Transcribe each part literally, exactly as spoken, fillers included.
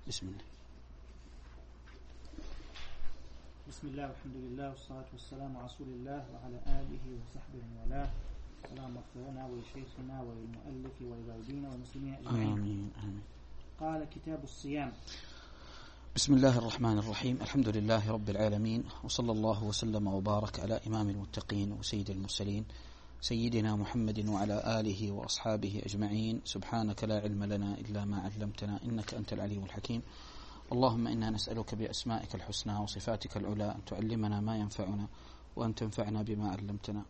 بسم الله. بسم الله والحمد لله والصلاة والسلام على رسول الله وعلى آله وصحبه ومن اللهم اغفر لنا ولشيخنا وللمؤلف ولوالدينا والمسلمين أجمعين. آمين آمين. قال كتاب الصيام. بسم الله الرحمن الرحيم. الحمد لله رب العالمين، وصلى الله وسلم وبارك على إمام المتقين وسيد المرسلين سيدنا محمد وعلى آله وأصحابه أجمعين. سبحانك لا علم لنا إلا ما علمتنا إنك أنت العليم الحكيم. اللهم إنا نسألك بأسمائك الحسنى وصفاتك العلى أن تعلمنا ما ينفعنا وأن تنفعنا بما علمتنا.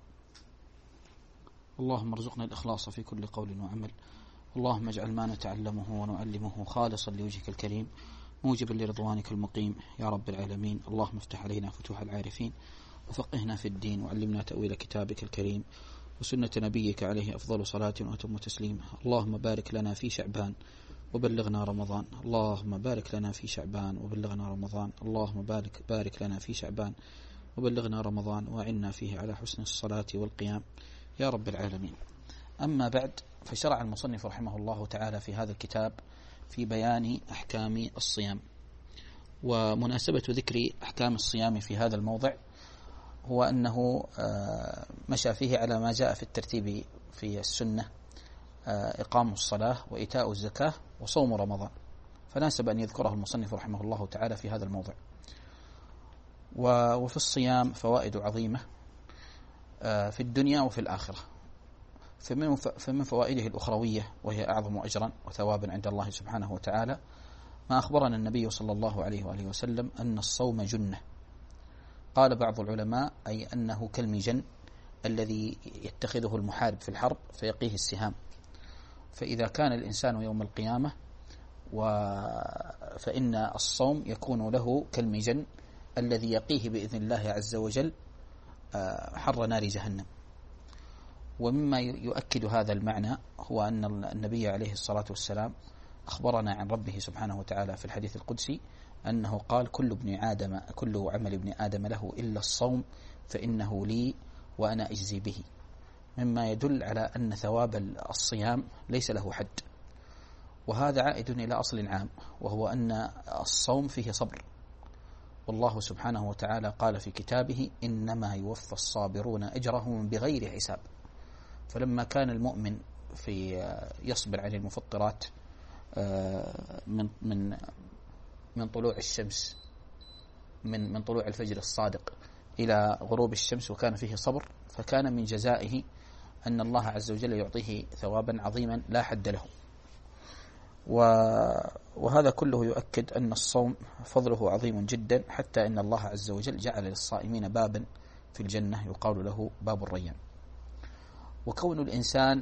اللهم ارزقنا الإخلاص في كل قول وعمل. اللهم اجعل ما نتعلمه ونعلمه خالصا لوجهك الكريم موجبا لرضوانك المقيم يا رب العالمين. اللهم افتح علينا فتوح العارفين وفقهنا في الدين وعلمنا تأويل كتابك الكريم وسنة نبيك عليه أفضل صلاة وأتم تسليم. اللهم بارك لنا في شعبان وبلغنا رمضان. اللهم بارك لنا في شعبان وبلغنا رمضان. اللهم بارك بارك لنا في شعبان وبلغنا رمضان وعنا فيه على حسن الصلاة والقيام يا رب العالمين. أما بعد، فشرع المصنف رحمه الله تعالى في هذا الكتاب في بيان أحكام الصيام. ومناسبة ذكر أحكام الصيام في هذا الموضع هو أنه مشى فيه على ما جاء في الترتيب في السنة: إقام الصلاة وإيتاء الزكاة وصوم رمضان، فناسب أن يذكره المصنف رحمه الله تعالى في هذا الموضع. وفي الصيام فوائد عظيمة في الدنيا وفي الآخرة. فمن فوائده الأخروية، وهي أعظم أجرا وثوابا عند الله سبحانه وتعالى، ما أخبرنا النبي صلى الله عليه وآله وسلم أن الصوم جنة. قال بعض العلماء أي أنه كالمجن الذي يتخذه المحارب في الحرب فيقيه السهام. فإذا كان الإنسان يوم القيامة فإن الصوم يكون له كالمجن الذي يقيه بإذن الله عز وجل حر نار جهنم. ومما يؤكد هذا المعنى هو أن النبي عليه الصلاة والسلام أخبرنا عن ربه سبحانه وتعالى في الحديث القدسي أنه قال: كل ابن آدم كل عمل ابن آدم له إلا الصوم فإنه لي وأنا أجزي به، مما يدل على أن ثواب الصيام ليس له حد. وهذا عائد إلى أصل عام، وهو أن الصوم فيه صبر، والله سبحانه وتعالى قال في كتابه: إنما يوفى الصابرون أجرهم بغير حساب. فلما كان المؤمن في يصبر عن المفطرات من من من طلوع الشمس من من طلوع الفجر الصادق إلى غروب الشمس وكان فيه صبر، فكان من جزائه أن الله عز وجل يعطيه ثوابا عظيما لا حد له. وهذا كله يؤكد أن الصوم فضله عظيم جدا، حتى أن الله عز وجل جعل للصائمين بابا في الجنة يقال له باب الريان. وكون الإنسان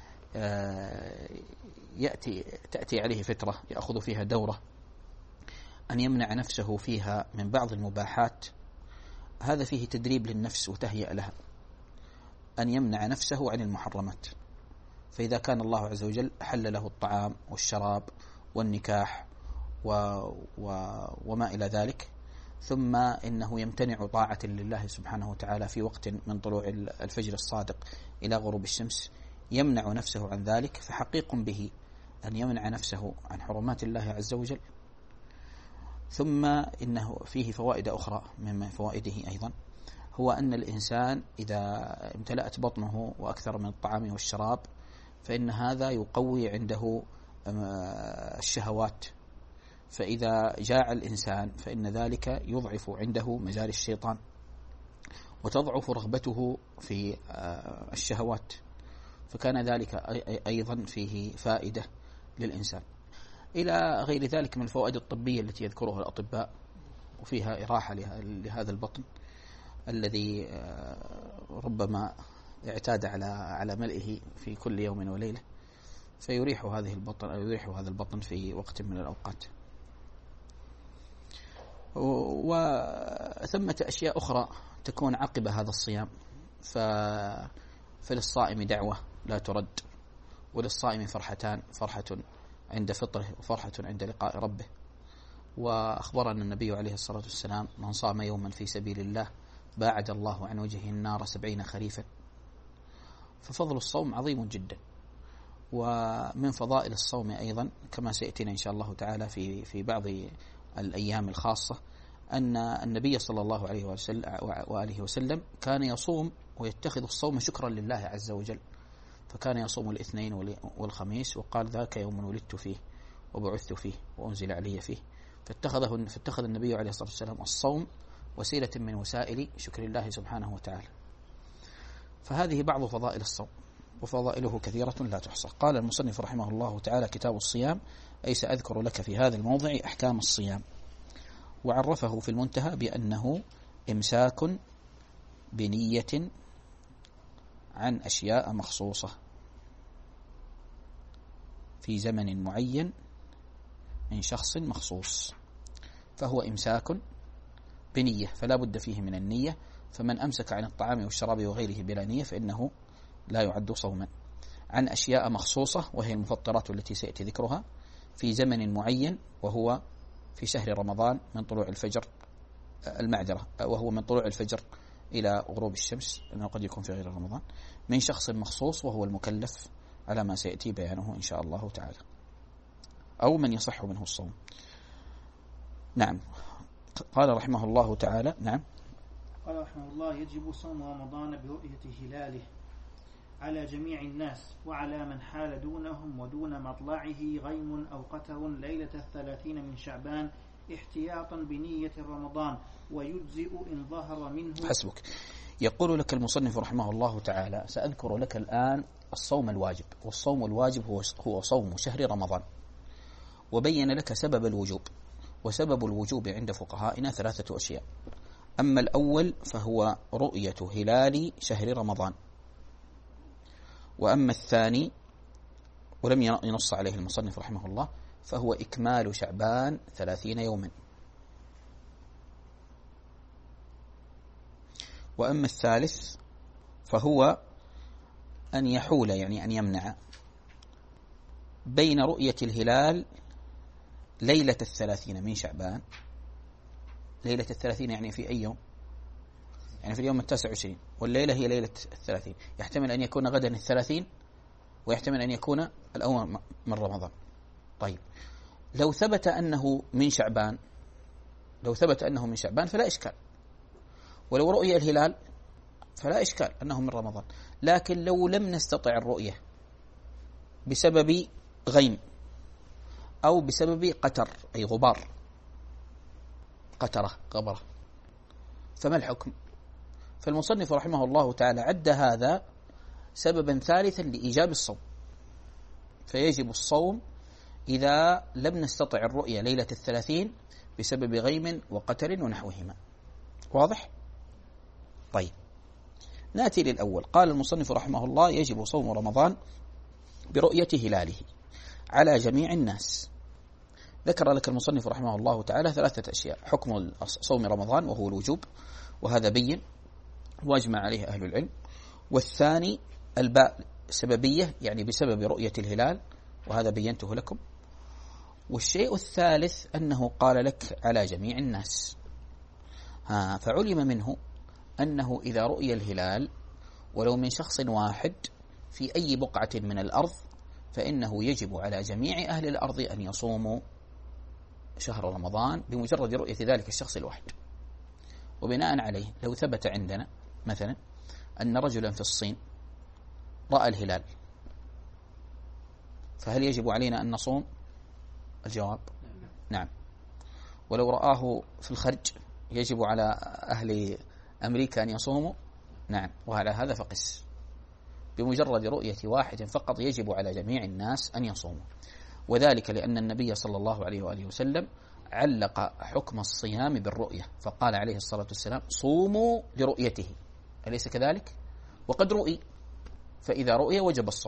يأتي تأتي عليه فترة يأخذ فيها دورة أن يمنع نفسه فيها من بعض المباحات، هذا فيه تدريب للنفس وتهيئ لها، أن يمنع نفسه عن المحرمات. فإذا كان الله عز وجل حل له الطعام والشراب والنكاح و و وما إلى ذلك، ثم إنه يمتنع طاعة لله سبحانه وتعالى في وقت من طلوع الفجر الصادق إلى غروب الشمس، يمنع نفسه عن ذلك، فحقيق به أن يمنع نفسه عن حرمات الله عز وجل. ثم إنه فيه فوائد أخرى. من فوائده أيضا هو أن الإنسان إذا امتلأت بطنه وأكثر من الطعام والشراب فإن هذا يقوي عنده الشهوات، فإذا جاع الإنسان فإن ذلك يضعف عنده مجال الشيطان وتضعف رغبته في الشهوات، فكان ذلك أيضا فيه فائدة للإنسان. إلى غير ذلك من الفوائد الطبية التي يذكرها الأطباء، وفيها إراحة لهذا البطن الذي ربما اعتاد على على ملئه في كل يوم وليلة، فيريح هذه البطن أو يريح هذا البطن في وقت من الأوقات. وثمة أشياء أخرى تكون عقب هذا الصيام، فللصائم دعوة لا ترد، وللصائم فرحتان: فرحة عند فطره وفرحة عند لقاء ربه. وأخبرنا النبي عليه الصلاة والسلام: من صام يوما في سبيل الله باعد الله عن وجهه النار سبعين خريفا. ففضل الصوم عظيم جدا. ومن فضائل الصوم أيضا كما سيأتينا إن شاء الله تعالى في في بعض الأيام الخاصة أن النبي صلى الله عليه وآله وسلم كان يصوم ويتخذ الصوم شكرا لله عز وجل، فكان يصوم الاثنين والخميس وقال ذاك يوم ولدت فيه وبعثت فيه وأنزل علي فيه، فاتخذه فاتخذ النبي عليه الصلاة والسلام الصوم وسيلة من وسائل شكر الله سبحانه وتعالى. فهذه بعض فضائل الصوم، وفضائله كثيرة لا تحصى. قال المصنف رحمه الله تعالى: كتاب الصيام، أي سأذكر لك في هذا الموضع أحكام الصيام. وعرفه في المنتهى بأنه إمساك بنية عن أشياء مخصوصة في زمن معين من شخص مخصوص، فهو إمساك بنية فلا بد فيه من النية، فمن أمسك عن الطعام والشراب وغيره بلا نية فإنه لا يعد صوما. عن أشياء مخصوصة وهي المفطرات التي سيأتي ذكرها في زمن معين، وهو في شهر رمضان من طلوع الفجر المعذرة وهو من طلوع الفجر إلى غروب الشمس، لأنه قد يكون في غير رمضان، من شخص مخصوص وهو المكلف على ما سيأتي بيانه إن شاء الله تعالى، أو من يصح منه الصوم. نعم. قال رحمه الله تعالى: نعم. قال رحمه الله: يجب صوم رمضان برؤية هلاله على جميع الناس، وعلى من حال دونهم ودون مطلعه غيم أو قتر ليلة الثلاثين من شعبان احتياطا بنية رمضان، ويجزئ إن ظهر منه. حسبك. يقول لك المصنف رحمه الله تعالى: سأذكر لك الآن الصوم الواجب، والصوم الواجب هو هو صوم شهر رمضان، وبين لك سبب الوجوب. وسبب الوجوب عند فقهائنا ثلاثة أشياء. أما الأول فهو رؤية هلال شهر رمضان، وأما الثاني ولم ينص عليه المصنف رحمه الله فهو إكمال شعبان ثلاثين يوما، وأما الثالث فهو أن يحول يعني أن يمنع بين رؤية الهلال ليلة الثلاثين من شعبان. ليلة الثلاثين يعني في أي يوم؟ يعني في اليوم التاسع وعشرين، والليلة هي ليلة الثلاثين. يحتمل أن يكون غدا الثلاثين، ويحتمل أن يكون الأول من رمضان. طيب، لو ثبت أنه من شعبان لو ثبت أنه من شعبان فلا إشكال، ولو رؤية الهلال فلا إشكال أنه من رمضان. لكن لو لم نستطع الرؤية بسبب غيم أو بسبب قتر أي غبار، قترة غبرة، فما الحكم؟ فالمصنف رحمه الله تعالى عد هذا سببا ثالثا لإيجاب الصوم، فيجب الصوم إذا لم نستطع الرؤية ليلة الثلاثين بسبب غيم وقتر ونحوهما. واضح؟ طيب، نأتي للأول. قال المصنف رحمه الله: يجب صوم رمضان برؤية هلاله على جميع الناس. ذكر لك المصنف رحمه الله تعالى ثلاثة أشياء: حكم صوم رمضان وهو الوجوب، وهذا بين واجمع عليه أهل العلم. والثاني الباء سببية يعني بسبب رؤية الهلال، وهذا بينته لكم. والشيء الثالث أنه قال لك على جميع الناس. ها فعلم منه أنه إذا رؤي الهلال ولو من شخص واحد في أي بقعة من الأرض فإنه يجب على جميع أهل الأرض أن يصوموا شهر رمضان بمجرد رؤية ذلك الشخص الواحد. وبناء عليه لو ثبت عندنا مثلا أن رجلا في الصين رأى الهلال، فهل يجب علينا أن نصوم؟ الجواب نعم. ولو رآه في الخرج يجب على أهل أمريكا أن يصوموا؟ نعم. وعلى هذا فقس، بمجرد رؤية واحد فقط يجب على جميع الناس أن يصوموا. وذلك لأن النبي صلى الله عليه وآله وسلم علق حكم الصيام بالرؤية، فقال عليه الصلاة والسلام: صوموا لرؤيته، أليس كذلك؟ وقد رؤي، فإذا رؤي وجب الصوم.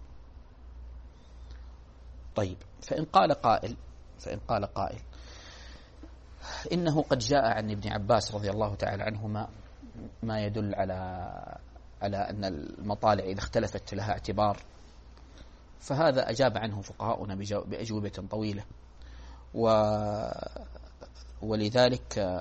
طيب، فإن قال قائل فإن قال قائل إنه قد جاء عن ابن عباس رضي الله تعالى عنهما ما يدل على على أن المطالع إذا اختلفت لها اعتبار، فهذا أجاب عنه فقهاؤنا بأجوبة طويلة، و ولذلك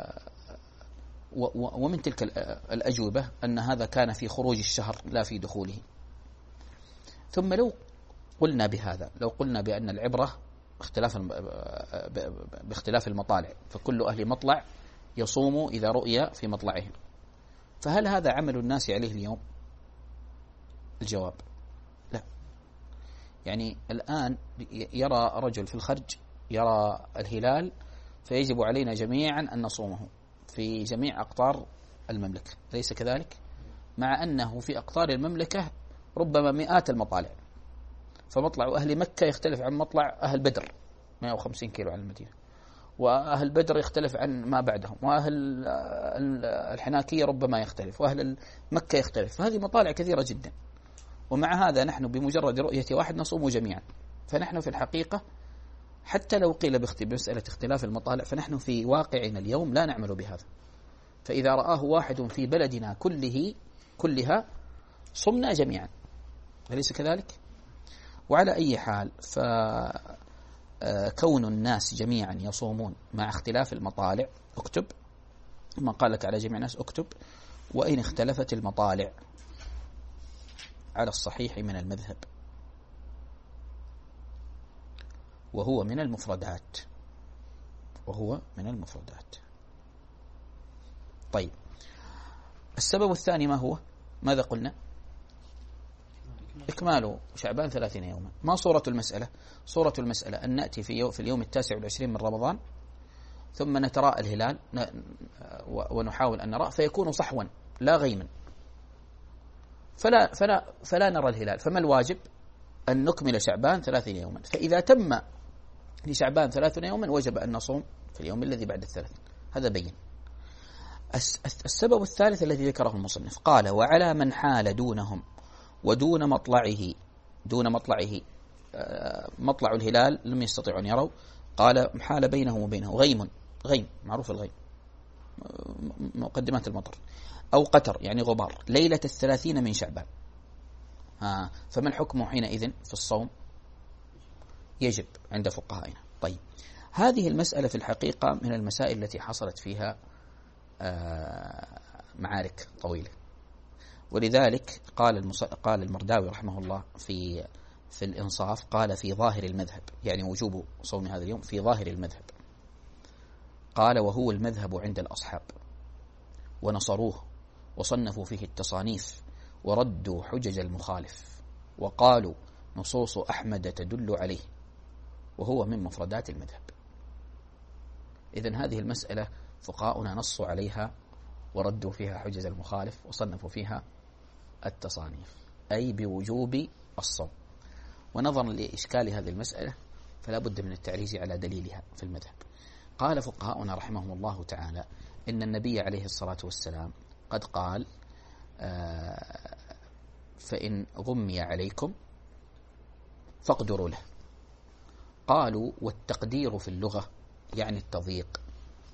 ومن تلك الأجوبة أن هذا كان في خروج الشهر لا في دخوله. ثم لو قلنا بهذا، لو قلنا بأن العبرة اختلاف باختلاف المطالع، فكل أهل مطلع يصوم إذا رؤي في مطلعهم، فهل هذا عمل الناس عليه اليوم؟ الجواب لا. يعني الآن يرى رجل في الخرج يرى الهلال فيجب علينا جميعا أن نصومه في جميع أقطار المملكة، أليس كذلك؟ مع أنه في أقطار المملكة ربما مئات المطالع، فمطلع أهل مكة يختلف عن مطلع أهل بدر مئة وخمسين كيلو عن المدينة، وأهل بدر يختلف عن ما بعدهم، وأهل الحناكية ربما يختلف، وأهل مكة يختلف، فهذه مطالع كثيرة جدا. ومع هذا نحن بمجرد رؤية واحد نصوم جميعا. فنحن في الحقيقة حتى لو قيل بمسألة اختلاف المطالع فنحن في واقعنا اليوم لا نعمل بهذا، فإذا رآه واحد في بلدنا كله كلها صمنا جميعا، أليس كذلك؟ وعلى أي حال فكون الناس جميعا يصومون مع اختلاف المطالع، اكتب ما قال لك على جميع الناس اكتب، وإن اختلفت المطالع على الصحيح من المذهب، وهو من المفردات وهو من المفردات. طيب السبب الثاني ما هو؟ ماذا قلنا؟ إكمال شعبان ثلاثين يوما. ما صورة المسألة؟ صورة المسألة أن نأتي في, يوم في اليوم التاسع والعشرين من رمضان ثم نتراءى الهلال ونحاول أن نرى فيكون صحوا لا غيما، فلا, فلا, فلا نرى الهلال، فما الواجب؟ أن نكمل شعبان ثلاثين يوما. فإذا تم لشعبان ثلاثين يوما وجب أن نصوم في اليوم الذي بعد الثلاثين. هذا بين. السبب الثالث الذي ذكره المصنف قال وعلى من حال دونهم ودون مطلعه، دون مطلعه مطلع الهلال لم يستطيعوا أن يروا، قال حال بينه وبينه غيم، غيم معروف الغيم مقدمات المطر، أو قتر يعني غبار ليلة الثلاثين من شعبان. ها فما الحكم حينئذ في الصوم؟ يجب عند فقهائنا. طيب هذه المسألة في الحقيقة من المسائل التي حصلت فيها معارك طويلة، ولذلك قال المص... قال المرداوي رحمه الله في في الإنصاف، قال في ظاهر المذهب، يعني وجوب صوم هذا اليوم في ظاهر المذهب، قال وهو المذهب عند الأصحاب ونصروه وصنفوا فيه التصانيف وردوا حجج المخالف وقالوا نصوص أحمد تدل عليه وهو من مفردات المذهب. إذن هذه المسألة فقهاؤنا نصوا عليها وردوا فيها حجج المخالف وصنفوا فيها التصانيف، أي بوجوب الصوم. ونظرا لإشكال هذه المسألة فلا بد من التعريج على دليلها في المذهب. قال فقهاؤنا رحمهم الله تعالى إن النبي عليه الصلاة والسلام قد قال آه فإن غمي عليكم فاقدروا له. قالوا والتقدير في اللغة يعني التضييق،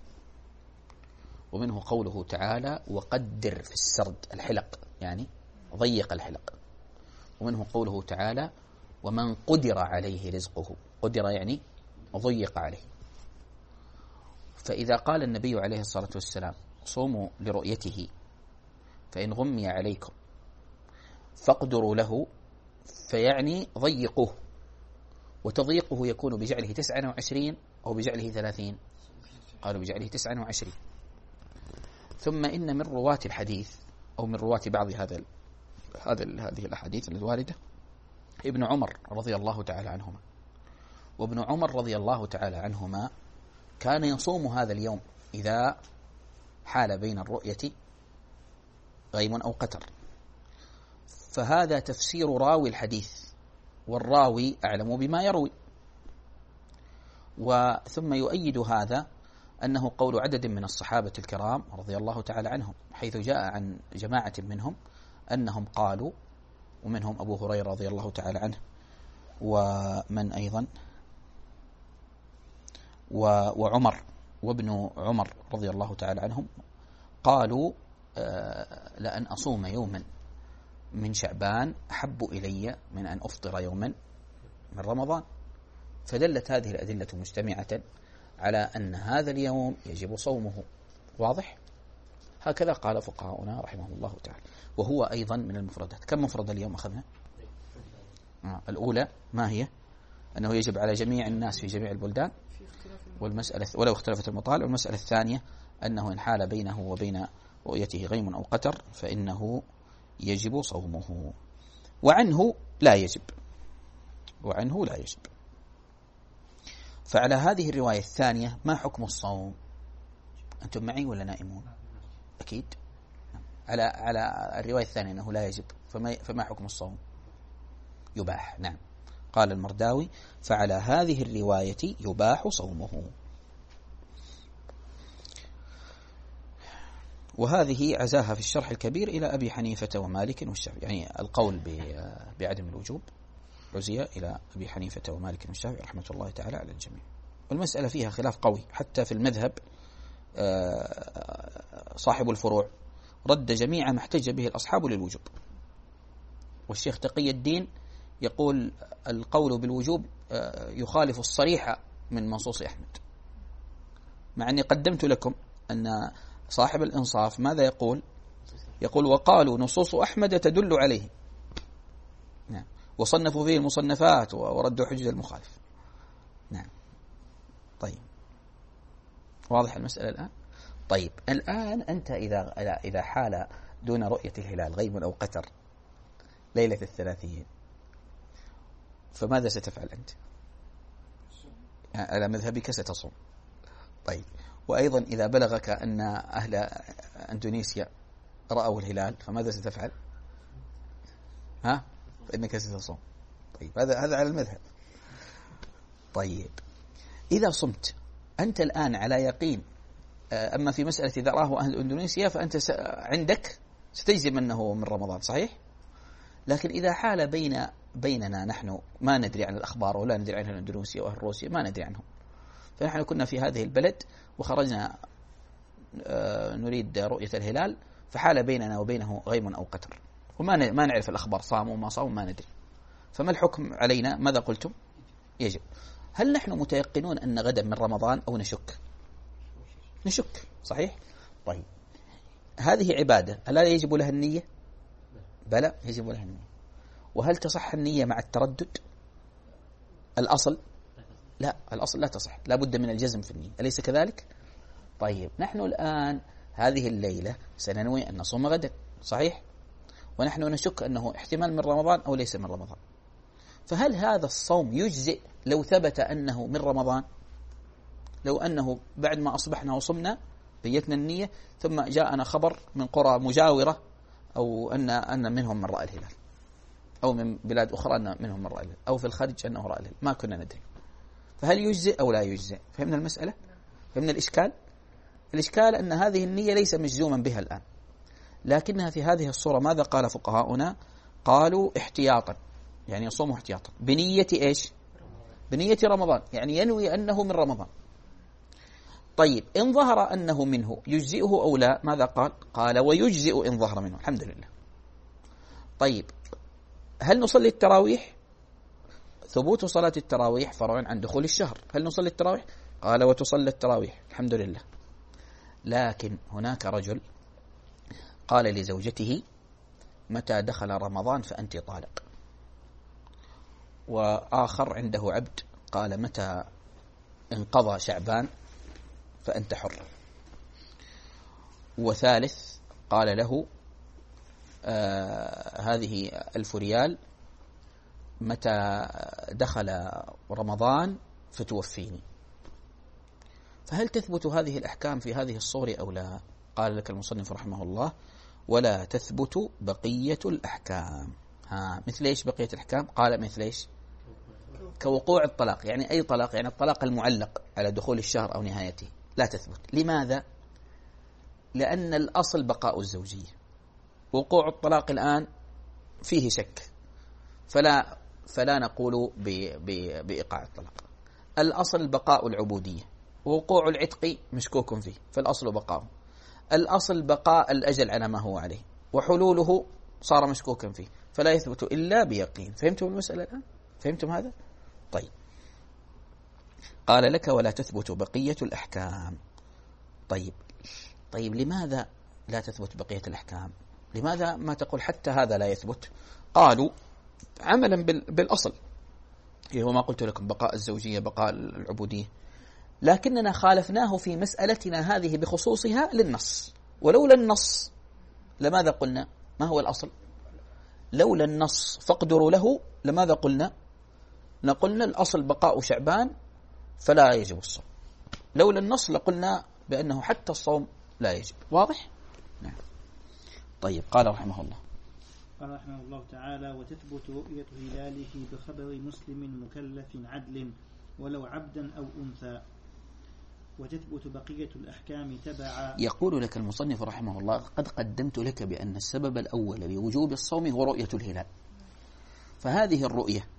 ومنه قوله تعالى وقدر في السرد الحلق يعني ضيق الحلق، ومنه قوله تعالى ومن قدر عليه رزقه، قدر يعني ضيق عليه. فإذا قال النبي عليه الصلاة والسلام صوموا لرؤيته فإن غمي عليكم فاقدروا له، فيعني ضيقوه، وتضييقه يكون بجعله تسعة وعشرين أو بجعله ثلاثين، قالوا بجعله تسعة وعشرين. ثم إن من رواة الحديث أو من رواة بعض هذا هذا هذه الأحاديث الواردة ابن عمر رضي الله تعالى عنهما، وابن عمر رضي الله تعالى عنهما كان يصوم هذا اليوم إذا حال بين الرؤية غيم أو قتر. فهذا تفسير راوي الحديث، والراوي أعلم بما يروي. وثم يؤيد هذا أنه قول عدد من الصحابة الكرام رضي الله تعالى عنهم، حيث جاء عن جماعة منهم أنهم قالوا، ومنهم أبو هريرة رضي الله تعالى عنه، ومن أيضا وعمر وابن عمر رضي الله تعالى عنهم، قالوا آه لأن أصوم يوما من شعبان أحب إلي من أن أفطر يوما من رمضان. فدلت هذه الأدلة مجتمعة على أن هذا اليوم يجب صومه. واضح؟ هكذا قال فقهاؤنا رحمه الله تعالى. وهو أيضا من المفردات. كم مفرد اليوم أخذنا؟ الأولى ما هي؟ أنه يجب على جميع الناس في جميع البلدان، والمسألة ولو اختلفت المطالع. والمسألة الثانية أنه إن حال بينه وبين رؤيته غيم أو قتر فإنه يجب صومه، وعنه لا يجب، وعنه لا يجب. فعلى هذه الرواية الثانية ما حكم الصوم؟ أنتم معي ولا نائمون؟ أكيد. على على الرواية الثانية أنه لا يجب، فما فما حكم الصوم؟ يباح. نعم. قال المرداوي: فعلى هذه الرواية يباح صومه. وهذه عزاها في الشرح الكبير إلى أبي حنيفة ومالك والشافعي، يعني القول بعدم الوجوب عزي إلى أبي حنيفة ومالك والشافعي رحمة الله تعالى على الجميع. والمسألة فيها خلاف قوي حتى في المذهب. صاحب الفروع رد جميع ما احتج به الأصحاب للوجوب، والشيخ تقي الدين يقول القول بالوجوب يخالف الصريح من منصوص أحمد، مع أني قدمت لكم أن صاحب الإنصاف ماذا يقول؟ يقول: وقالوا نصوص أحمد تدل عليه. نعم. وصنفوا فيه المصنفات وردوا حجة المخالف. نعم. طيب، واضح المسألة الآن؟ طيب، الآن أنت إذا إذا حال دون رؤية الهلال غيم أو قتر ليلة الثلاثين، فماذا ستفعل أنت؟ على مذهبك ستصوم. طيب، وأيضا إذا بلغك أن أهل أندونيسيا رأوا الهلال فماذا ستفعل؟ ها؟ فإنك ستصوم. طيب، هذا هذا على المذهب. طيب، إذا صمت أنت الآن على يقين، أما في مسألة إذا راه أهل أندونيسيا فأنت عندك ستجزم أنه من رمضان، صحيح؟ لكن إذا حال بين بيننا نحن ما ندري عن الأخبار ولا ندري عن أهل أندونيسيا وأهل روسيا، ما ندري عنهم، فنحن كنا في هذه البلد وخرجنا نريد رؤية الهلال، فحال بيننا وبينه غيم أو قتر، وما ما نعرف الأخبار صاموا وما صاموا ما ندري، فما الحكم علينا؟ ماذا قلتم؟ يجب. هل نحن متيقنون أن غدا من رمضان أو نشك؟ نشك، صحيح؟ طيب، هذه عبادة ألا يجب لها النية؟ بلى، يجب لها النية. وهل تصح النية مع التردد؟ الأصل لا، الأصل لا تصح، لا بد من الجزم في النية، أليس كذلك؟ طيب، نحن الآن هذه الليلة سننوي أن نصوم غدا، صحيح؟ ونحن نشك أنه احتمال من رمضان أو ليس من رمضان، فهل هذا الصوم يجزئ لو ثبت أنه من رمضان؟ لو أنه بعد ما أصبحنا وصمنا بيتنا النية ثم جاءنا خبر من قرى مجاورة أو أن أن منهم من رأى الهلال، أو من بلاد أخرى أن منهم من رأى الهلال، أو في الخارج أنه رأى الهلال، ما كنا ندري، فهل يجزئ أو لا يجزئ؟ فهمنا المسألة؟ فهمنا الإشكال؟ الإشكال أن هذه النية ليس مجزوما بها الآن، لكنها في هذه الصورة ماذا قال فقهاؤنا؟ قالوا احتياطا، يعني يصوم احتياطا بنية إيش؟ بنية رمضان، يعني ينوي أنه من رمضان. طيب، إن ظهر أنه منه يجزئه أو لا؟ ماذا قال؟ قال ويجزئ إن ظهر منه، الحمد لله. طيب، هل نصلي التراويح؟ ثبوت صلاة التراويح فرع عن دخول الشهر، هل نصلي التراويح؟ قال وتصلي التراويح، الحمد لله. لكن هناك رجل قال لزوجته متى دخل رمضان فأنت طالق، وآخر عنده عبد قال متى انقضى شعبان فأنت حر، وثالث قال له آه هذه ألف ريال متى دخل رمضان فتوفيني. فهل تثبت هذه الأحكام في هذه الصور أو لا؟ قال لك المصنف رحمه الله ولا تثبت بقية الأحكام. ها، مثل إيش بقية الأحكام؟ قال مثل إيش؟ كوقوع الطلاق، يعني أي طلاق، يعني الطلاق المعلق على دخول الشهر أو نهايته لا تثبت. لماذا؟ لأن الأصل بقاء الزوجية، وقوع الطلاق الآن فيه شك، فلا فلا نقول بإيقاع الطلاق. الأصل بقاء العبودية، ووقوع العتق مشكوك فيه، فالأصل بقاءه. الأصل بقاء الأجل على ما هو عليه، وحلوله صار مشكوكا فيه، فلا يثبت إلا بيقين. فهمتم المسألة الآن؟ فهمتم هذا؟ طيب، قال لك ولا تثبت بقية الأحكام. طيب طيب لماذا لا تثبت بقية الأحكام؟ لماذا ما تقول حتى هذا لا يثبت؟ قالوا عملا بالأصل هو ما قلت لكم بقاء الزوجية بقاء العبودية، لكننا خالفناه في مسألتنا هذه بخصوصها للنص. ولولا النص لماذا قلنا؟ ما هو الأصل؟ لولا النص فاقدروا له لماذا قلنا؟ نقولنا الأصل بقاء شعبان فلا يجب الصوم. لولا النص لقلنا بأنه حتى الصوم لا يجب. واضح؟ نعم. طيب قال رحمه الله قال رحمه الله تعالى: وتثبت رؤية هلاله بخبر مسلم مكلف عدل ولو عبدا أو أنثى، وتثبت بقية الأحكام تبعا. يقول لك المصنف رحمه الله: قد قدمت لك بأن السبب الأول لوجوب الصوم هو رؤية الهلال. فهذه الرؤية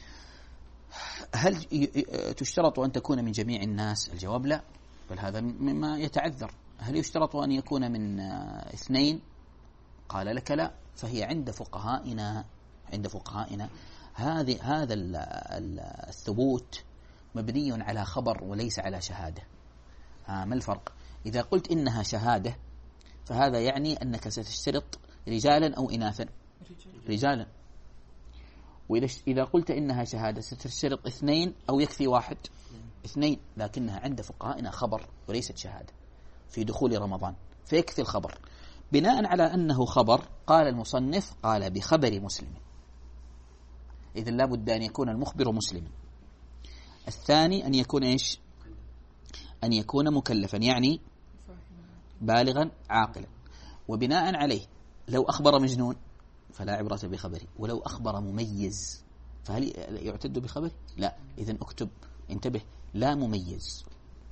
هل تشترط أن تكون من جميع الناس؟ الجواب لا، بل هذا مما يتعذر. هل يشترط أن يكون من اثنين؟ قال لك لا. فهي عند فقهائنا عند فقهائنا هذه هذا الثبوت مبني على خبر وليس على شهادة. ها ما الفرق؟ إذا قلت إنها شهادة فهذا يعني أنك ستشترط رجالا أو إناثا؟ رجالا. وإذا قلت إنها شهادة ستشترط اثنين أو يكفي واحد؟ اثنين. لكنها عند فقهائنا خبر وليست شهادة في دخول رمضان، فيكفي الخبر. بناء على أنه خبر قال المصنف قال بخبر مسلم. إذن لا بد أن يكون المخبر مسلما. الثاني أن يكون إيش؟ أن يكون مكلفا، يعني بالغا عاقلا. وبناء عليه لو أخبر مجنون فلا عبرة بخبره، ولو أخبر مميز فهل يعتد بخبره؟ لا. إذن اكتب، انتبه، لا مميز.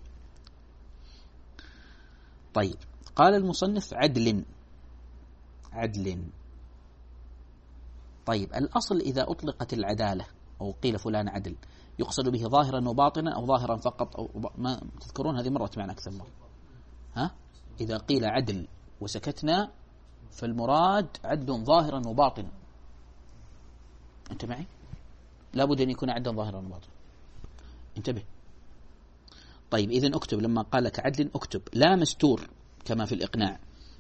طيب قال المصنف عدل. عدل. طيب الأصل إذا أطلقت العدالة أو قيل فلان عدل يقصد به ظاهرا وباطنا أو ظاهرا فقط أو ما تذكرون؟ هذه مرت معنا أكثر مرة. ها؟ إذا قيل عدل وسكتنا فالمراد عدل ظاهرا وباطنا. أنت معي؟ لابد أن يكون عدلا ظاهرا وباطنا. انتبه. طيب إذن اكتب لما قال لك عدل اكتب لا مستور كما في الإقناع.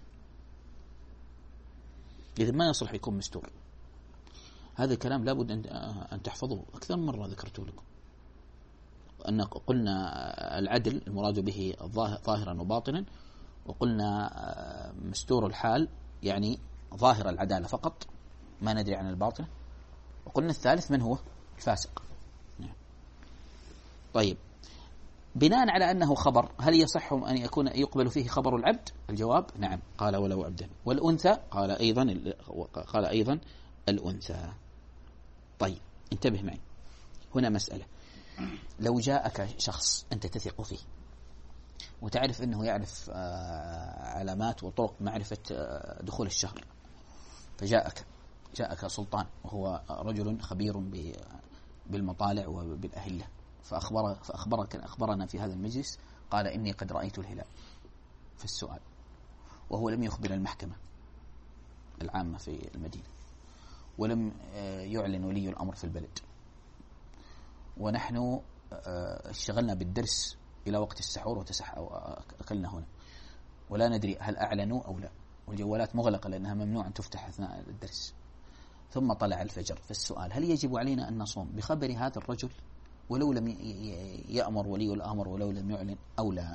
إذن ما يصلح يكون مستور. هذا الكلام لابد أن تحفظوه. أكثر من مرة ذكرته لكم أن قلنا العدل المراد به ظاهرا وباطنا، وقلنا مستور الحال يعني ظاهر العدالة فقط ما ندري عن الباطن، وقلنا الثالث من هو؟ الفاسق. طيب بناء على أنه خبر هل يصح أن يكون يقبل فيه خبر العبد؟ الجواب نعم. قال ولو عبدا. والأنثى قال أيضا قال أيضا الأنثى. طيب انتبه معي، هنا مسألة. لو جاءك شخص أنت تثق فيه وتعرف أنه يعرف علامات وطرق معرفة دخول الشهر، فجاءك جاءك سلطان وهو رجل خبير بالمطالع وبالأهلة، فأخبر فأخبرك أخبرنا في هذا المجلس قال إني قد رأيت الهلال في السؤال، وهو لم يخبر المحكمة العامة في المدينة، ولم يعلن ولي الأمر في البلد، ونحن اشتغلنا بالدرس إلى وقت السحور وتسح أكلنا هنا، ولا ندري هل أعلنوا أو لا، والجوالات مغلقة لأنها ممنوع أن تفتح أثناء الدرس. ثم طلع الفجر. فالسؤال هل يجب علينا أن نصوم بخبر هذا الرجل ولو لم يأمر ولي الأمر ولو لم يعلن أو لا؟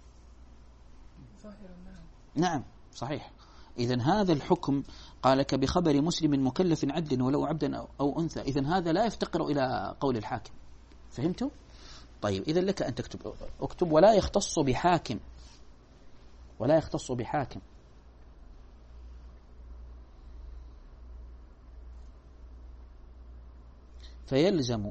نعم صحيح. إذن هذا الحكم قال لك بخبر مسلم مكلف عدل ولو عبدا أو أنثى. إذن هذا لا يفتقر إلى قول الحاكم. فهمتوا؟ طيب إذن لك أن تكتب اكتب ولا يختص بحاكم، ولا يختص بحاكم. فيلزم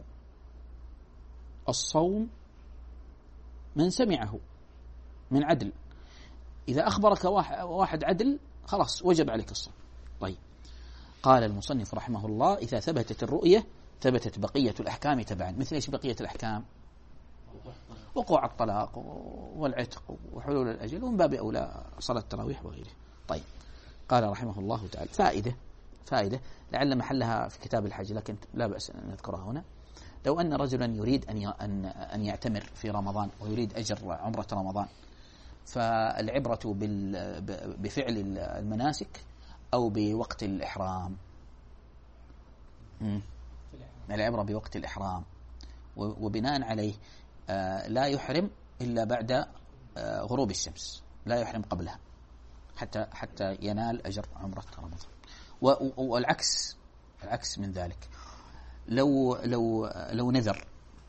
الصوم من سمعه من عدل. إذا أخبرك واحد عدل خلاص وجب عليك الصوم. طيب قال المصنف رحمه الله إذا ثبتت الرؤية ثبتت بقية الأحكام تبعا. مثل إيش بقية الأحكام؟ وقوع الطلاق والعتق وحلول الأجل، ومن باب أولى صلاة التراويح وغيره. طيب قال رحمه الله تعالى فائدة فائدة لعل محلها في كتاب الحج لكن لا بأس أن نذكرها هنا. لو أن رجلا يريد أن أن يعتمر في رمضان ويريد أجر عمرة رمضان، فالعبرة بفعل المناسك أو بوقت الإحرام؟ العبرة بوقت الإحرام، وبناء عليه لا يحرم إلا بعد غروب الشمس، لا يحرم قبلها حتى حتى ينال أجر عمرة رمضان. والعكس العكس من ذلك، لو لو لو نذر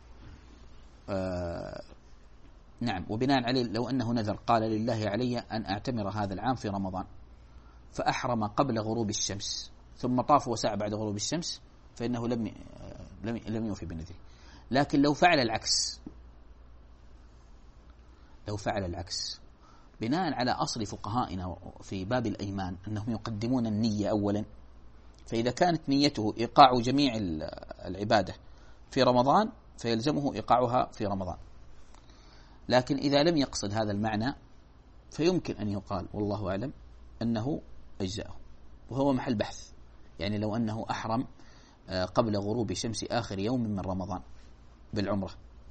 آه نعم وبناء عليه لو أنه نذر قال لله علي أن أعتمر هذا العام في رمضان، فأحرم قبل غروب الشمس ثم طاف وسعى بعد غروب الشمس، فإنه لم لم لم يوفي بالنذر. لكن لو فعل العكس لو فعل العكس بناء على أصل فقهائنا في باب الأيمان أنهم يقدمون النية أولا، فإذا كانت نيته إيقاع جميع العبادة في رمضان فيلزمه إيقاعها في رمضان. لكن إذا لم يقصد هذا المعنى فيمكن أن يقال والله أعلم أنه أجزاءه، وهو محل بحث. يعني لو أنه أحرم قبل غروب شمس آخر يوم من رمضان بالعمرة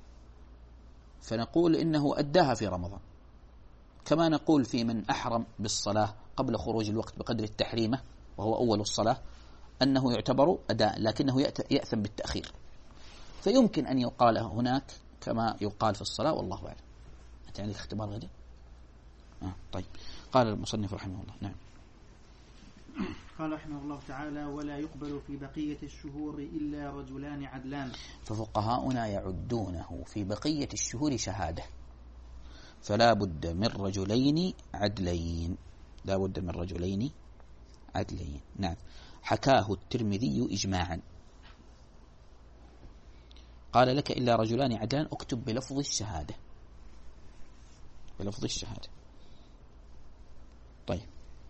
فنقول إنه أداها في رمضان، كما نقول في من أحرم بالصلاة قبل خروج الوقت بقدر التحريمة وهو أول الصلاة أنه يعتبر أداء لكنه يأثم بالتأخير. فيمكن أن يقال هناك كما يقال في الصلاة، والله أعلم. أنت عندك اختبار غدا؟ آه طيب. قال المصنف رحمه الله. نعم. قال رحمه الله تعالى: ولا يقبل في بقية الشهور إلا رجلان عدلان. ففقهاؤنا يعدونه في بقية الشهور شهادة، فلا بد من رجلين عدلين، لا بد من رجلين عدلين. نعم. حكاه الترمذي إجماعا. قال لك إلا رجلان عدلان، اكتب بلفظ الشهادة، بلفظ الشهادة. طيب،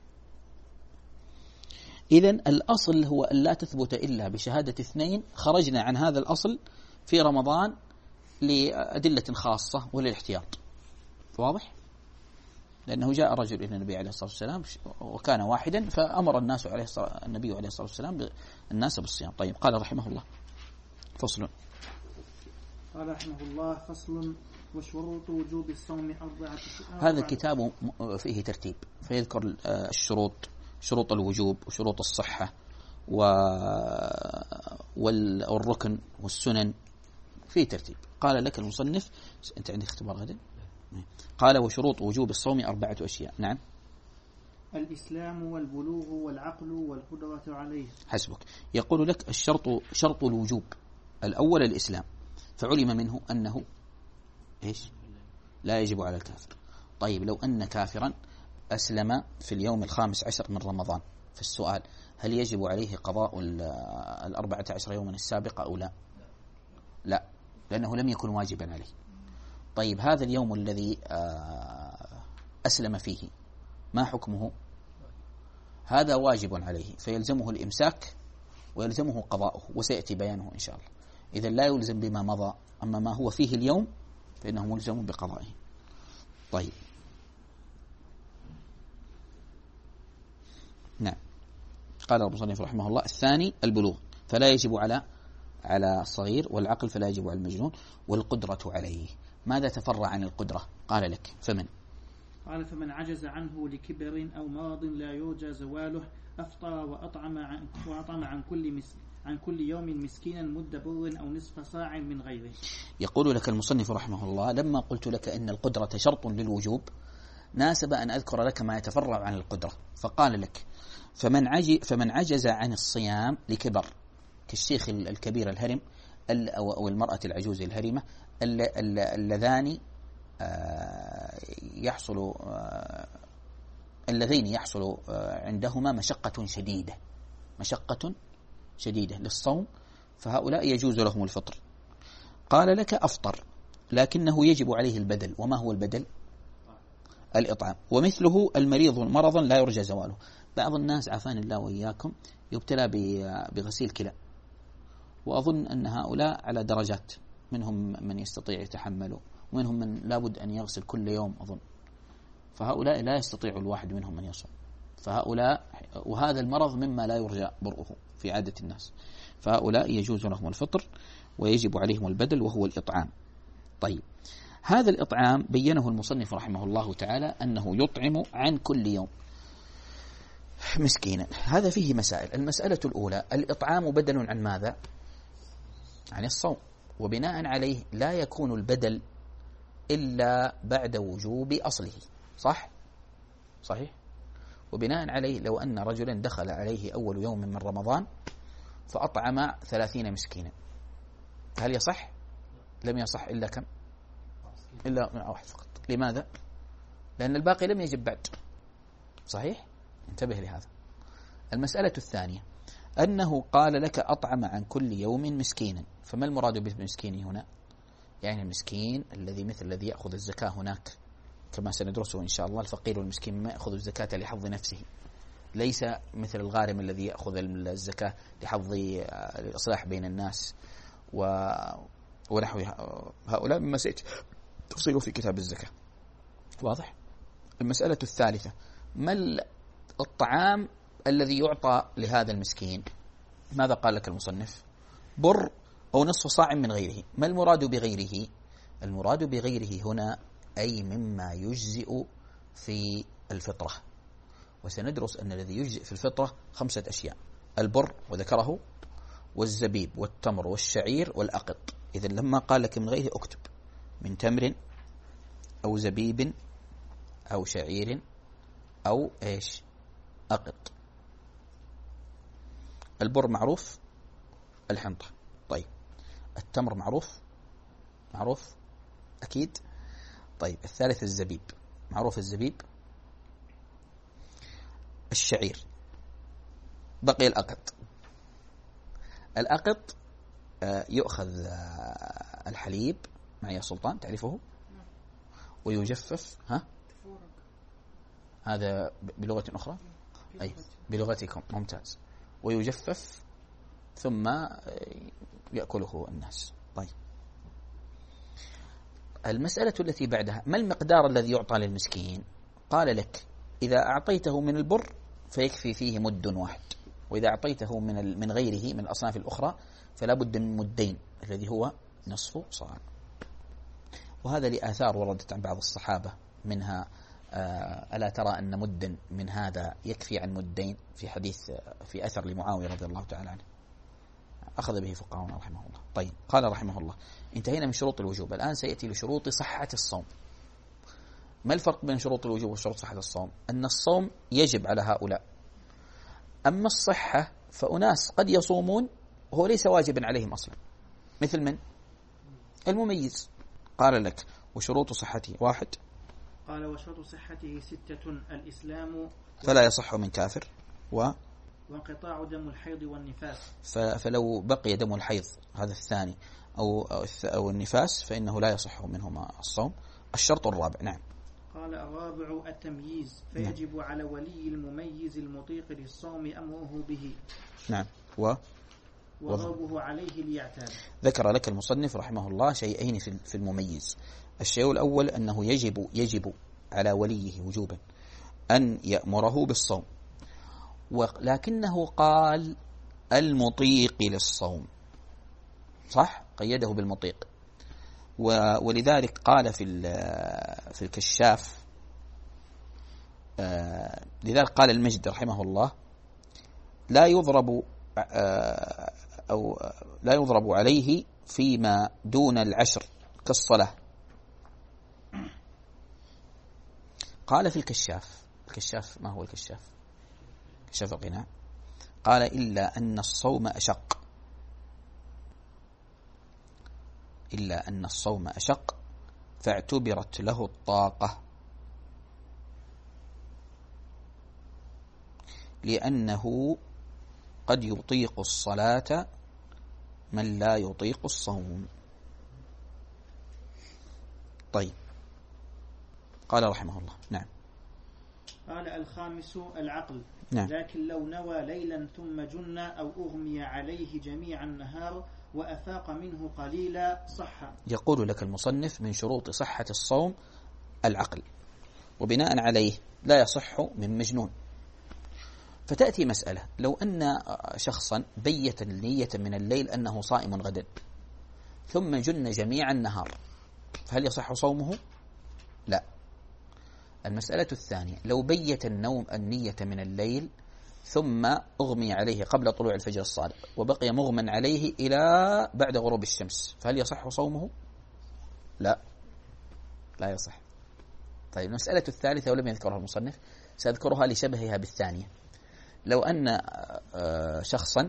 إذن الأصل هو أن لا تثبت إلا بشهادة اثنين. خرجنا عن هذا الأصل في رمضان لأدلة خاصة وللاحتياط. واضح؟ لأنه جاء رجل إلى النبي عليه الصلاة والسلام وكان واحدا، فأمر الناس عليه الصلاة النبي عليه الصلاة والسلام الناس بالصيام. طيب. قال رحمه الله: فصل. قال رحمه الله: فصل. وشروط وجوب الصوم أربعة. هذا الكتاب فيه ترتيب، فيذكر الشروط، شروط الوجوب وشروط الصحة والركن والسنن، فيه ترتيب. قال لك المصنف: أنت عندك اختبار غدا؟ قال: وشروط وجوب الصوم أربعة أشياء. نعم. الإسلام والبلوغ والعقل والقدرة عليه. حسبك. يقول لك الشرط شرط الوجوب الأول الإسلام، فعلم منه أنه إيش؟ لا يجب على الكافر. طيب، لو أن كافرا أسلم في اليوم الخامس عشر من رمضان، فالسؤال: هل يجب عليه قضاء الأربعة عشر يوما السابقة أو لا؟ لا، لأنه لم يكن واجبا عليه. طيب، هذا اليوم الذي أسلم فيه ما حكمه؟ هذا واجب عليه، فيلزمه الإمساك ويلزمه قضاؤه، وسيأتي بيانه إن شاء الله. إذا لا يلزم بما مضى، أما ما هو فيه اليوم فإنه ملزم بقضائه. طيب. نعم. قال المصنف رحمه الله: الثاني البلوغ، فلا يجب على على الصغير، والعقل فلا يجب على المجنون، والقدرة عليه. ماذا تفرع عن القدرة؟ قال لك: فمن قال: فمن عجز عنه لكبر أو مرض لا يرجى زواله أفطر وأطعم عن, وأطعم عن كل مسك عن كل يوم مسكينا مد بر أو نصف صاع من غيره. يقول لك المصنف رحمه الله: لما قلت لك إن القدرة شرط للوجوب، ناسب أن أذكر لك ما يتفرع عن القدرة. فقال لك: فمن عجز, فمن عجز عن الصيام لكبر، كالشيخ الكبير الهرم أو المرأة العجوز الهرمة، اللذان يحصل اللذين يحصل عندهما مشقة شديدة مشقة شديدة للصوم، فهؤلاء يجوز لهم الفطر. قال لك: أفطر، لكنه يجب عليه البدل. وما هو البدل؟ الإطعام. ومثله المريض مرضا لا يرجى زواله. بعض الناس عافاني الله وإياكم يبتلى بغسيل كلى، وأظن أن هؤلاء على درجات، منهم من يستطيع يتحمله ومنهم من لابد أن يغسل كل يوم أظن، فهؤلاء لا يستطيع الواحد منهم أن يصوم. فهؤلاء، وهذا المرض مما لا يرجى برؤه في عادة الناس، فهؤلاء يجوز لهم الفطر ويجب عليهم البدل وهو الإطعام. طيب، هذا الإطعام بينه المصنف رحمه الله تعالى أنه يطعم عن كل يوم. مسكينا. هذا فيه مسائل. المسألة الأولى: الإطعام بدل عن ماذا؟ عن الصوم، وبناء عليه لا يكون البدل إلا بعد وجوب أصله. صح؟ صحيح؟ وبناء عليه لو أن رجلا دخل عليه أول يوم من رمضان فأطعم ثلاثين مسكينا، هل يصح؟ لم يصح إلا كم؟ إلا واحد فقط. لماذا؟ لأن الباقي لم يجب بعد. صحيح؟ انتبه لهذا. المسألة الثانية أنه قال لك أطعم عن كل يوم مسكينا، فما المراد بالمسكين هنا؟ يعني المسكين الذي مثل الذي يأخذ الزكاة هناك كما سندرسه إن شاء الله. الفقير والمسكين ما يأخذ الزكاة لحظ نفسه، ليس مثل الغارم الذي يأخذ الزكاة لحظ الإصلاح بين الناس و... ونحو هؤلاء مما سيأتي تفصيله في كتاب الزكاة. واضح؟ المسألة الثالثة: ما الطعام الذي يعطى لهذا المسكين؟ ماذا قال لك المصنف؟ بر أو نصف صاع من غيره. ما المراد بغيره؟ المراد بغيره هنا أي مما يجزئ في الفطرة، وسندرس أن الذي يجزئ في الفطرة خمسة أشياء: البر وذكره، والزبيب والتمر والشعير والأقط. إذا لما قال لك من غيره اكتب: من تمر أو زبيب أو شعير أو إيش؟ أقط. البر معروف، الحنطة. طيب التمر معروف، معروف أكيد. طيب الثالث الزبيب، معروف الزبيب. الشعير. بقي الأقط. الأقط يؤخذ الحليب معي يا سلطان تعرفه، ويجفف. ها هذا بلغة أخرى؟ أي بلغتكم. ممتاز. ويجفف ثم يأكله الناس. طيب المسألة التي بعدها: ما المقدار الذي يعطى للمسكين؟ قال لك: إذا أعطيته من البر فيكفي فيه مد واحد، وإذا أعطيته من من غيره من الأصناف الأخرى فلا بد من مدين الذي هو نصف صاع. وهذا لآثار وردت عن بعض الصحابة، منها ألا ترى أن مدا من هذا يكفي عن مدين، في حديث في أثر لمعاوية رضي الله تعالى عنه أخذ به فقهاؤنا رحمه الله. طيب قال رحمه الله: انتهينا من شروط الوجوب، الآن سيأتي لشروط صحة الصوم. ما الفرق بين شروط الوجوب وشروط صحة الصوم؟ أن الصوم يجب على هؤلاء، أما الصحة فأناس قد يصومون وهو ليس واجبا عليهم أصلا، مثل من؟ المميز. قال لك: وشروط صحته واحد. قال: وشروط صحته ستة: الإسلام فلا يصح من كافر، و وانقطاع دم الحيض والنفاس. فلو بقي دم الحيض هذا الثاني أو أو النفاس فإنه لا يصح منهما الصوم. الشرط الرابع. نعم. قال: الرابع التمييز، فيجب نعم. على ولي المميز المطيق للصوم أمره به. نعم. و وضربه عليه ليعتاد. ذكر لك المصنف رحمه الله شيئين في المميز. الشيء الأول أنه يجب يجب على وليه وجوبا أن يأمره بالصوم، ولكنه قال المطيق للصوم، صح؟ قيده بالمطيق. ولذلك قال في في الكشاف، لذلك قال المجد رحمه الله: لا يضرب أو لا يضرب عليه فيما دون العشر كالصلاة. قال في الكشاف، الكشاف ما هو الكشاف؟ كشاف القناع. قال: إلا أن الصوم أشق، إلا أن الصوم أشق فاعتبرت له الطاقة، لأنه قد يطيق الصلاة من لا يطيق الصوم. طيب قال رحمه الله: نعم. قال: الخامس العقل. نعم. لكن لو نوى ليلا ثم جن أو أغمي عليه جميع النهار وأفاق منه قليلا صح. يقول لك المصنف: من شروط صحة الصوم العقل، وبناء عليه لا يصح من مجنون. فتأتي مسألة: لو أن شخصا بيت نية من الليل أنه صائم غدا ثم جن جميع النهار، فهل يصح صومه؟ لا. المسألة الثانية: لو بيت النوم النية من الليل ثم أغمي عليه قبل طلوع الفجر الصادق وبقي مغمى عليه إلى بعد غروب الشمس، فهل يصح صومه؟ لا، لا يصح. طيب المسألة الثالثة ولم يذكرها المصنف، سأذكرها لشبهها بالثانية. لو أن شخصا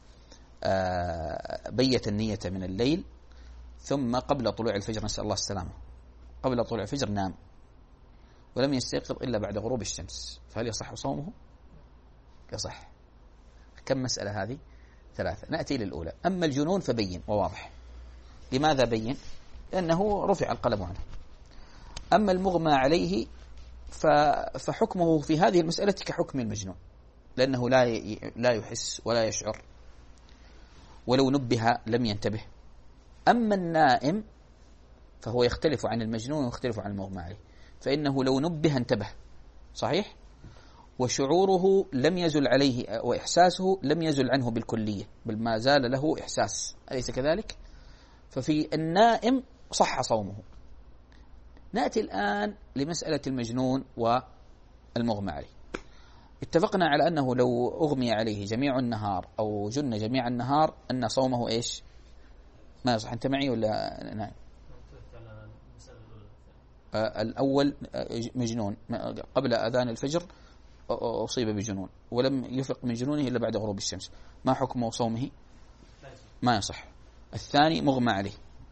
بيت النية من الليل ثم قبل طلوع الفجر، نسأل الله السلامة، قبل طلوع الفجر نام ولم يستيقظ إلا بعد غروب الشمس، فهل يصح صومه؟ يصح. كم مسألة هذه؟ ثلاثة. نأتي للأولى. أما الجنون فبين وواضح. لماذا بين؟ لأنه رفع القلم عنه. أما المغمى عليه فحكمه في هذه المسألة كحكم المجنون، لأنه لا لا يحس ولا يشعر، ولو نبه لم ينتبه. أما النائم فهو يختلف عن المجنون ويختلف عن المغمى عليه، فإنه لو نبه انتبه، صحيح؟ وشعوره لم يزل عليه وإحساسه لم يزل عنه بالكلية، بل ما زال له إحساس، أليس كذلك؟ ففي النائم صح صومه. نأتي الآن لمسألة المجنون والمغمى عليه. اتفقنا على أنه لو أغمي عليه جميع النهار أو جن جميع النهار أن صومه إيش؟ ما يصح. أنت معي ولا نائم؟ آه الأول مجنون قبل أذان الفجر أصيب بجنون ولم يفق من جنونه إلا بعد غروب الشمس، ما حكمه صومه؟ ما يصح. الثاني مغمى عليه،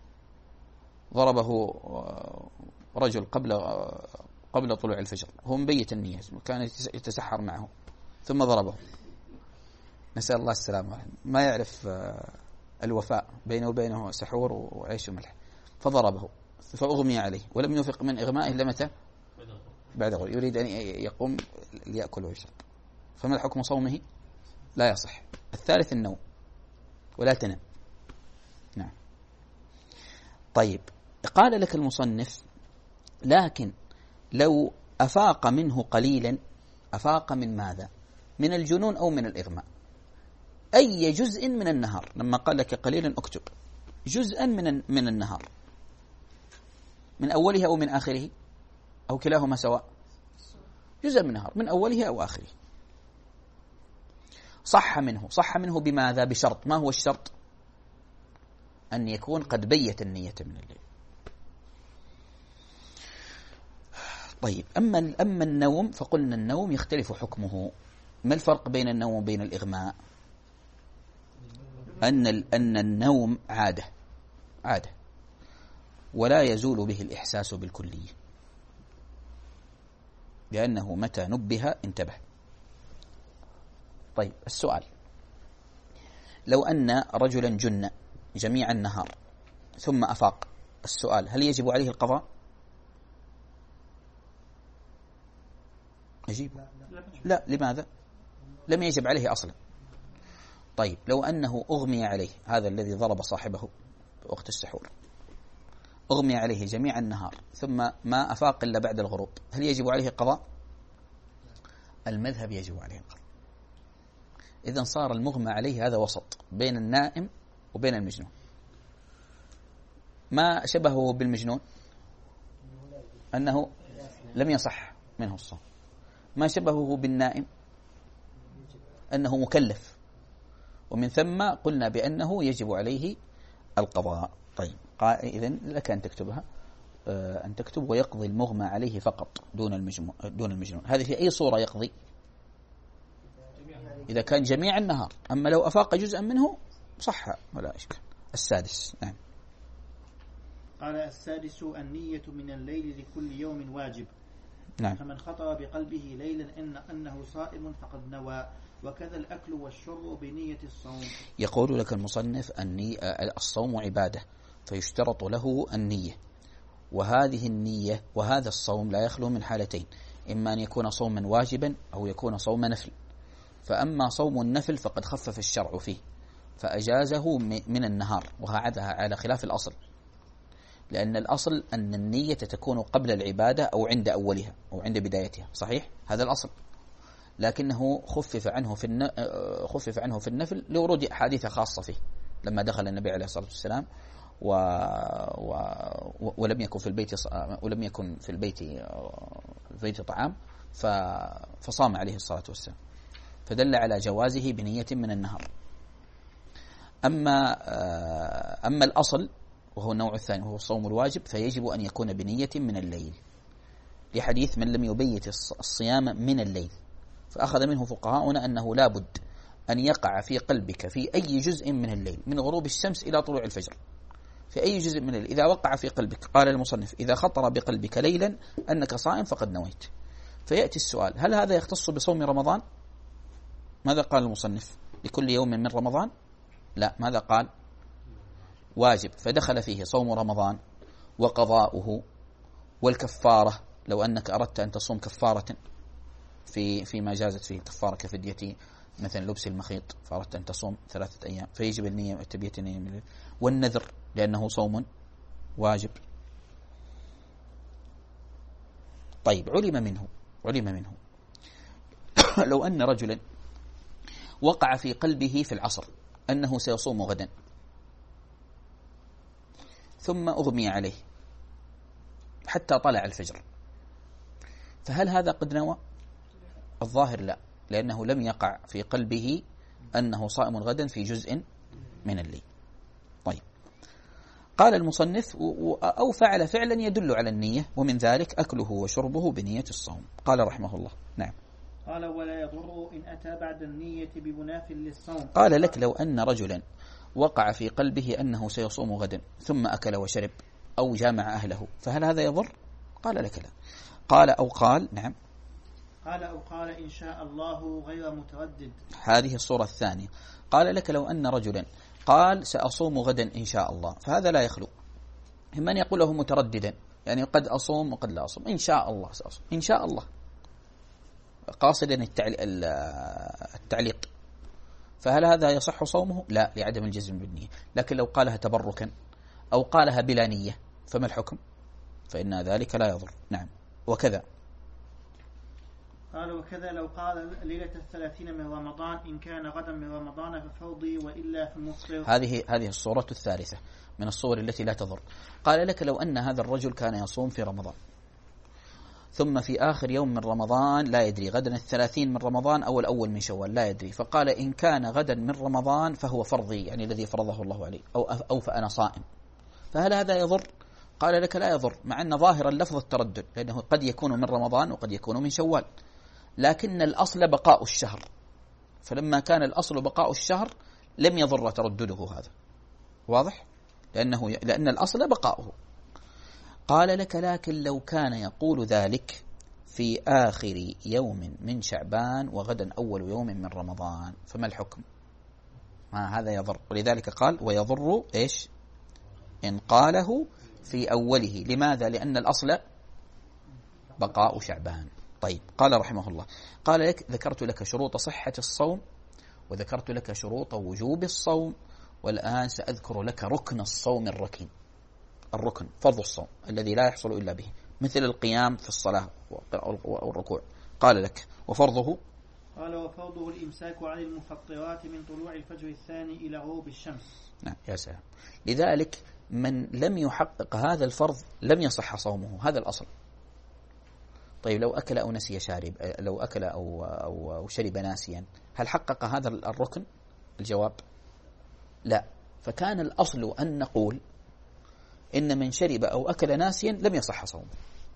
ضربه رجل قبل قبل طلوع الفجر، هو مبيت النية، كان يتسحر معه ثم ضربه، نسأل الله السلامة، ما يعرف الوفاء بينه وبينه سحور وعيش وملح، فضربه فأغمي عليه ولم يفق من إغمائه إلا متى؟ بعد غروب. يريد أن يقوم ليأكل ويشرب، فما الحكم صومه؟ لا يصح. الثالث النوم، ولا تنم. نعم. طيب، قال لك المصنف لكن لو أفاق منه قليلا، أفاق من ماذا؟ من الجنون أو من الإغماء؟ أي جزء من النهار، لما قال لك قليلا اكتب جزءا من من النهار، من أوله أو من آخره أو كلاهما سواء، جزء من النهار من أوله أو آخره، صح منه. صح منه بماذا؟ بشرط. ما هو الشرط؟ أن يكون قد بيت النية من الليل. طيب، أما أما النوم فقلنا النوم يختلف حكمه. ما الفرق بين النوم وبين الإغماء؟ أن أن النوم عادة عادة ولا يزول به الإحساس بالكلية، لأنه متى نبه انتبه. طيب، السؤال: لو أن رجلا جن جميع النهار ثم أفاق، السؤال: هل يجب عليه القضاء؟ أجيب لا. لماذا؟ لم يجب عليه أصلا. طيب، لو أنه أغمي عليه، هذا الذي ضرب صاحبه وقت السحور، أغمي عليه جميع النهار ثم ما أفاق إلا بعد الغروب، هل يجب عليه القضاء؟ المذهب يجب عليه القضاء. إذن صار المغمى عليه هذا وسط بين النائم وبين المجنون. ما شبهه بالمجنون؟ أنه لم يصح منه الصوم. ما شبهه بالنائم؟ أنه مكلف، ومن ثم قلنا بأنه يجب عليه القضاء. طيب، إذن لك أن تكتبها، أن تكتب: ويقضي المغمى عليه فقط دون المجنون. دون المجنون هذه في أي صورة يقضي؟ إذا كان جميع النهار، أما لو أفاق جزءا منه صح ولا إشكال. السادس. نعم. قال: السادس النية من الليل لكل يوم واجب. نعم. فمن خطر بقلبه ليلا إن أنه صائم فقد نوى، وكذا الأكل والشرب بنية الصوم. يقول لك المصنف أن الصوم عبادة فيشترط له النية، وهذه النية وهذا الصوم لا يخلو من حالتين: إما أن يكون صوما واجبا أو يكون صوم نفل. فأما صوم النفل فقد خفف الشرع فيه فأجازه من النهار، وهذا على خلاف الأصل، لأن الأصل أن النية تكون قبل العبادة أو عند أولها أو عند بدايتها، صحيح؟ هذا الأصل. لكنه خفف عنه في خفف عنه في النفل لورود أحاديث خاصة فيه، لما دخل النبي عليه الصلاة والسلام و... و... ولم يكن في البيت ولم يكن في البيت البيت طعام ف... فصام عليه الصلاة والسلام. فدل على جوازه بنية من النهار. أما أما الأصل وهو النوع الثاني وهو الصوم الواجب فيجب أن يكون بنية من الليل، لحديث من لم يبيت الصيام من الليل، فأخذ منه فقهاؤنا أنه لا بد أن يقع في قلبك في أي جزء من الليل من غروب الشمس إلى طلوع الفجر، في أي جزء من الليل إذا وقع في قلبك، قال المصنف إذا خطر بقلبك ليلا أنك صائم فقد نويت. فيأتي السؤال هل هذا يختص بصوم رمضان؟ ماذا قال المصنف؟ لكل يوم من رمضان؟ لا، ماذا قال؟ واجب، فدخل فيه صوم رمضان وقضاؤه والكفارة، لو أنك أردت أن تصوم كفارة في فيما جازت فيه كفارة كفدية مثلا لبس المخيط، فأردت أن تصوم ثلاثة أيام فيجب النية تبية النية من، والنذر لأنه صوم واجب. طيب علم منه علم منه لو أن رجلا وقع في قلبه في العصر أنه سيصوم غدا ثم أغمي عليه حتى طلع الفجر، فهل هذا قد نوى؟ الظاهر لا، لأنه لم يقع في قلبه أنه صائم غدا في جزء من الليل. طيب قال المصنف أو فعل فعلا يدل على النية، ومن ذلك أكله وشربه بنية الصوم. قال رحمه الله نعم. قال ولا يضر إن أتى بعد النية بمناف للصوم. قال لك لو أن رجلا وقع في قلبه أنه سيصوم غدا ثم أكل وشرب أو جامع أهله فهل هذا يضر؟ قال لك لا. قال أو قال نعم. قال أو قال إن شاء الله غير متردد. هذه الصورة الثانية. قال لك لو أن رجلا قال سأصوم غدا إن شاء الله، فهذا لا يخلو إما أن يقوله مترددا، يعني قد أصوم وقد لا أصوم، إن شاء الله سأصوم إن شاء الله، قاصدا التعليق، فهل هذا يصح صومه؟ لا، لعدم الجزم بالنية. لكن لو قالها تبركا أو قالها بلا نية فما الحكم؟ فإن ذلك لا يضر. نعم. وكذا قال وكذا لو قال ليلة الثلاثين من رمضان إن كان غدا من رمضان ففرضي وإلا فمفطر. هذه هذه الصورة الثالثة من الصور التي لا تضر. قال لك لو أن هذا الرجل كان يصوم في رمضان ثم في آخر يوم من رمضان لا يدري غدا الثلاثين من رمضان أو الأول من شوال لا يدري، فقال إن كان غدا من رمضان فهو فرضي، يعني الذي فرضه الله عليه، أو أو فأنا صائم، فهل هذا يضر؟ قال لك لا يضر، مع أن ظاهر اللفظ التردد، لأنه قد يكون من رمضان وقد يكون من شوال، لكن الأصل بقاء الشهر، فلما كان الأصل بقاء الشهر لم يضر تردده هذا، واضح؟ لأنه لأن الأصل بقاؤه. قال لك لكن لو كان يقول ذلك في آخر يوم من شعبان وغدا أول يوم من رمضان فما الحكم؟ ما هذا يضر، ولذلك قال ويضر إيش؟ إن قاله في أوله. لماذا؟ لأن الأصل بقاء شعبان. طيب قال رحمه الله قال لك ذكرت لك شروط صحة الصوم وذكرت لك شروط وجوب الصوم، والآن سأذكر لك ركن الصوم الركين، الركن فرض الصوم الذي لا يحصل إلا به، مثل القيام في الصلاة والركوع. قال لك وفرضه، قال وفرضه الإمساك عن المفطرات من طلوع الفجر الثاني إلى غروب الشمس. نعم يا سلام. لذلك من لم يحقق هذا الفرض لم يصح صومه، هذا الأصل. طيب لو أكل أو نسي شارب، لو أكل أو, أو, أو شرب ناسيا هل حقق هذا الركن؟ الجواب لا. فكان الأصل أن نقول إن من شرب أو أكل ناسيا لم يصح صومه،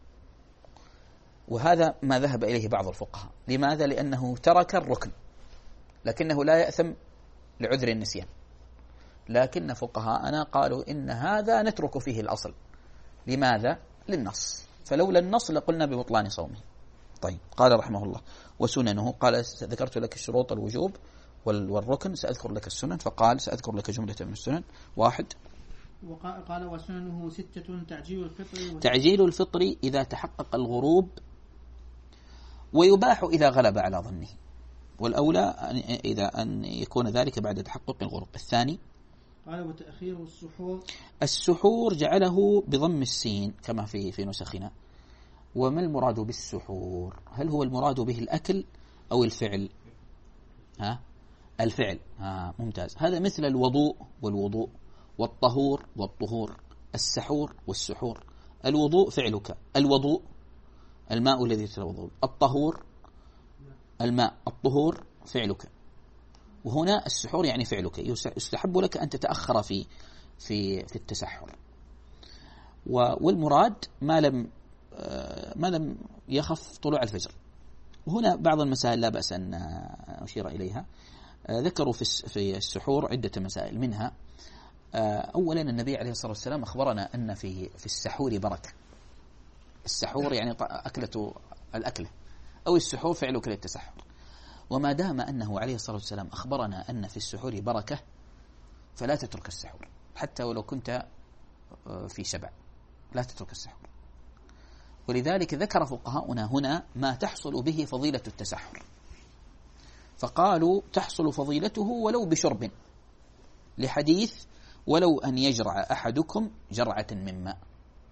وهذا ما ذهب إليه بعض الفقهاء. لماذا؟ لأنه ترك الركن لكنه لا يأثم لعذر النسيان، لكن فقهاءنا قالوا إن هذا نترك فيه الأصل. لماذا؟ للنص، فلولا النص لقلنا ببطلان صومه. طيب قال رحمه الله وسننه، قال ذكرت لك الشروط الوجوب والركن، سأذكر لك السنن، فقال سأذكر لك جملة من السنن. واحد، قال وسننه ستة: تعجيل الفطر تعجيل الفطر إذا تحقق الغروب، ويباح إذا غلب على ظنه، والأولى إذا أن يكون ذلك بعد تحقق الغروب. الثاني قال وتأخير السحور، السحور جعله بضم السين كما في في نسخنا. وما المراد بالسحور؟ هل هو المراد به الأكل أو الفعل؟ ها الفعل. ها ممتاز. هذا مثل الوضوء والوضوء، والطهور والطهور، السحور والسحور. الوضوء فعلك، الوضوء الماء الذي تتوضأ، الطهور الماء، الطهور فعلك، وهنا السحور يعني فعلك، يستحب لك أن تتأخر في في في التسحر، والمراد ما لم ما لم يخف طلوع الفجر. وهنا بعض المسائل لا بأس أن أشير إليها. ذكروا في السحور عدة مسائل، منها أولا النبي عليه الصلاة والسلام أخبرنا أن في في السحور بركة. السحور يعني أكلة الأكلة، أو السحور فعلك للتسحر. وما دام أنه عليه الصلاة والسلام أخبرنا أن في السحور بركة فلا تترك السحور حتى ولو كنت في شبع، لا تترك السحور. ولذلك ذكر فقهاؤنا هنا ما تحصل به فضيلة التسحر، فقالوا تحصل فضيلته ولو بشرب، لحديث ولو أن يجرع أحدكم جرعة من ماء،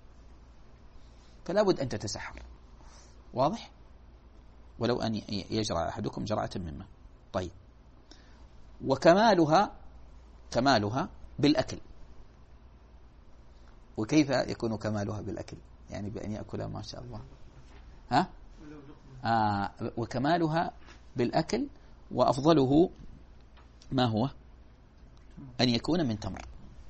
فلا بد أن تتسحر. واضح؟ ولو أن يجرع أحدكم جرعة من ماء. طيب، وكمالها كمالها بالأكل. وكيف يكون كمالها بالأكل؟ يعني بأن يأكلها ما شاء الله. ها؟ آه وكمالها بالأكل، وأفضله ما هو؟ أن يكون من تمر،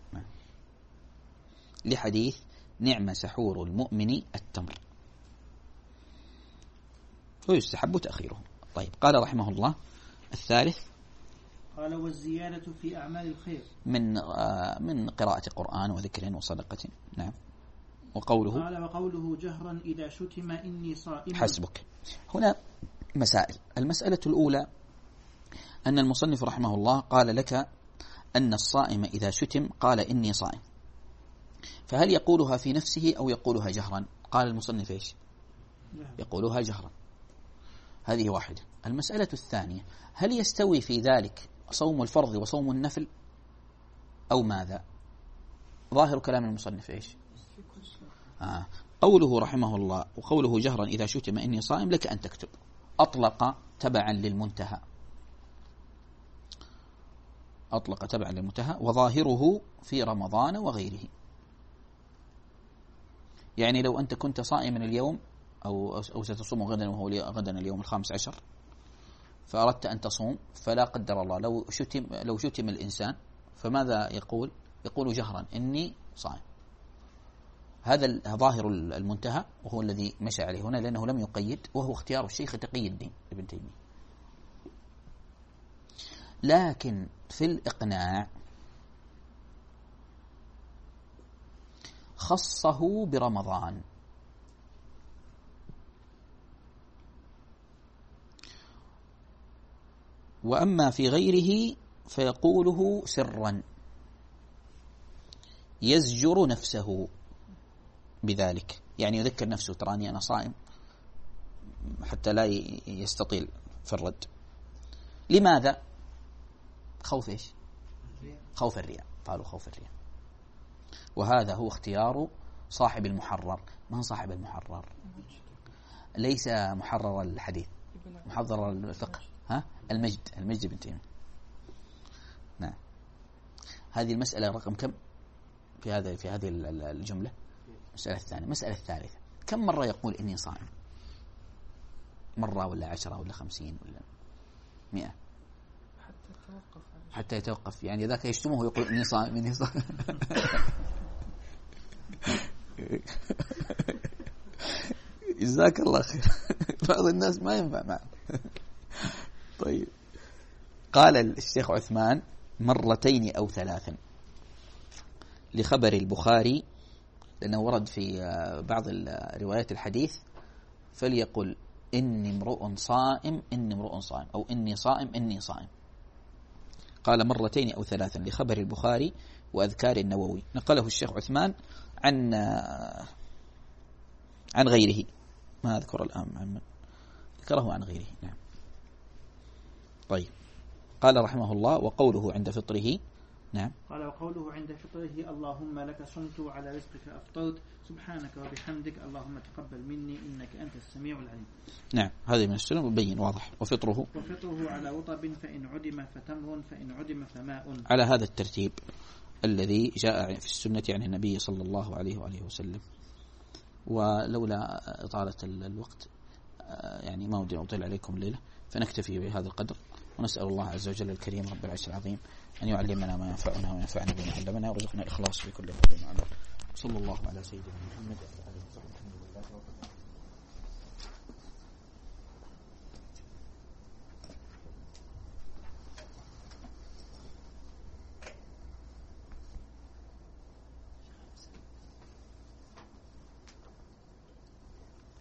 لحديث نعم سحور المؤمن التمر، ويستحب تأخيره. طيب، قال رحمه الله الثالث، قال والزيادة في أعمال الخير من آه من قراءة قرآن وذكر وصدقة. نعم. وقوله قال وقوله جهرا إذا شتم إني صائم. حسبك. هنا مسائل. المسألة الأولى أن المصنف رحمه الله قال لك أن الصائم إذا شتم قال إني صائم، فهل يقولها في نفسه أو يقولها جهرا؟ قال المصنف إيش؟ يقولها جهرا. هذه واحدة. المسألة الثانية، هل يستوي في ذلك صوم الفرض وصوم النفل أو ماذا؟ ظاهر كلام المصنف إيش؟ آه. قوله رحمه الله وقوله جهرا إذا شتم إني صائم، لك أن تكتب أطلق تبعا للمنتهى، أطلق تبعا للمنتهى، وظاهره في رمضان وغيره. يعني لو أنت كنت صائما اليوم أو أو ستصوم غدا وهو غدا اليوم الخامس عشر، فأردت أن تصوم، فلا قدر الله لو شتم لو شتم الإنسان، فماذا يقول؟ يقول جهرا إني صائم. هذا ظاهر المنتهى، وهو الذي مشى عليه هنا، لأنه لم يقيد، وهو اختيار الشيخ تقي الدين ابن تيمية. لكن في الإقناع خصه برمضان، وأما في غيره فيقوله سرا يزجر نفسه بذلك، يعني يذكر نفسه تراني أنا صائم حتى لا يستطيل في الرد. لماذا؟ خوف إيش؟ خوف الرياء. قالوا خوف الرياء. وهذا هو اختيار صاحب المحرر. من صاحب المحرر؟ ليس محرر الحديث، محرر الفقه، ها؟ المجد المجد بن تيمية. نعم. هذه المسألة رقم كم في هذا في هذه الجملة؟ المسألة الثانية. المسألة الثالثة، كم مرة يقول إني صائم؟ مرة ولا عشرة ولا خمسين ولا مئة؟ حتى يتوقف. يعني ذاك يشتمه ويقول إني صائم إني صائم. جزاك الله خير. بعض الناس ما ينفع معه. طيب، قال الشيخ عثمان مرتين أو ثلاثا، لخبر البخاري، لأنه ورد في بعض روايات الحديث فليقل إني امرؤ صائم إني امرؤ صائم، أو إني صائم إني صائم. قال مرتين أو ثلاثا لخبر البخاري وأذكار النووي. نقله الشيخ عثمان عن عن غيره، ما أذكر الآن عن ذكره عن غيره. نعم. طيب، قال رحمه الله وقوله عند فطره. نعم. قال وقوله عند فطره اللهم لك صمت وعلى رزقك أفطرت سبحانك وبحمدك اللهم تقبل مني إنك أنت السميع العليم. نعم، هذه من السنة مبين واضح. وفطره وفطره على رطب فإن عدم فتمر فإن عدم فماء، على هذا الترتيب الذي جاء في السنة عن النبي صلى الله عليه وآله وسلم. ولولا إطالة الوقت يعني ما ودي أطيل عليكم الليلة، فنكتفي بهذا القدر، ونسأل الله عز وجل الكريم رب العرش العظيم أن يعلمنا ما ينفعنا وينفعنا بما علمنا ويرزقنا الإخلاص في كل قول وعمل. صلى الله على سيدنا محمد.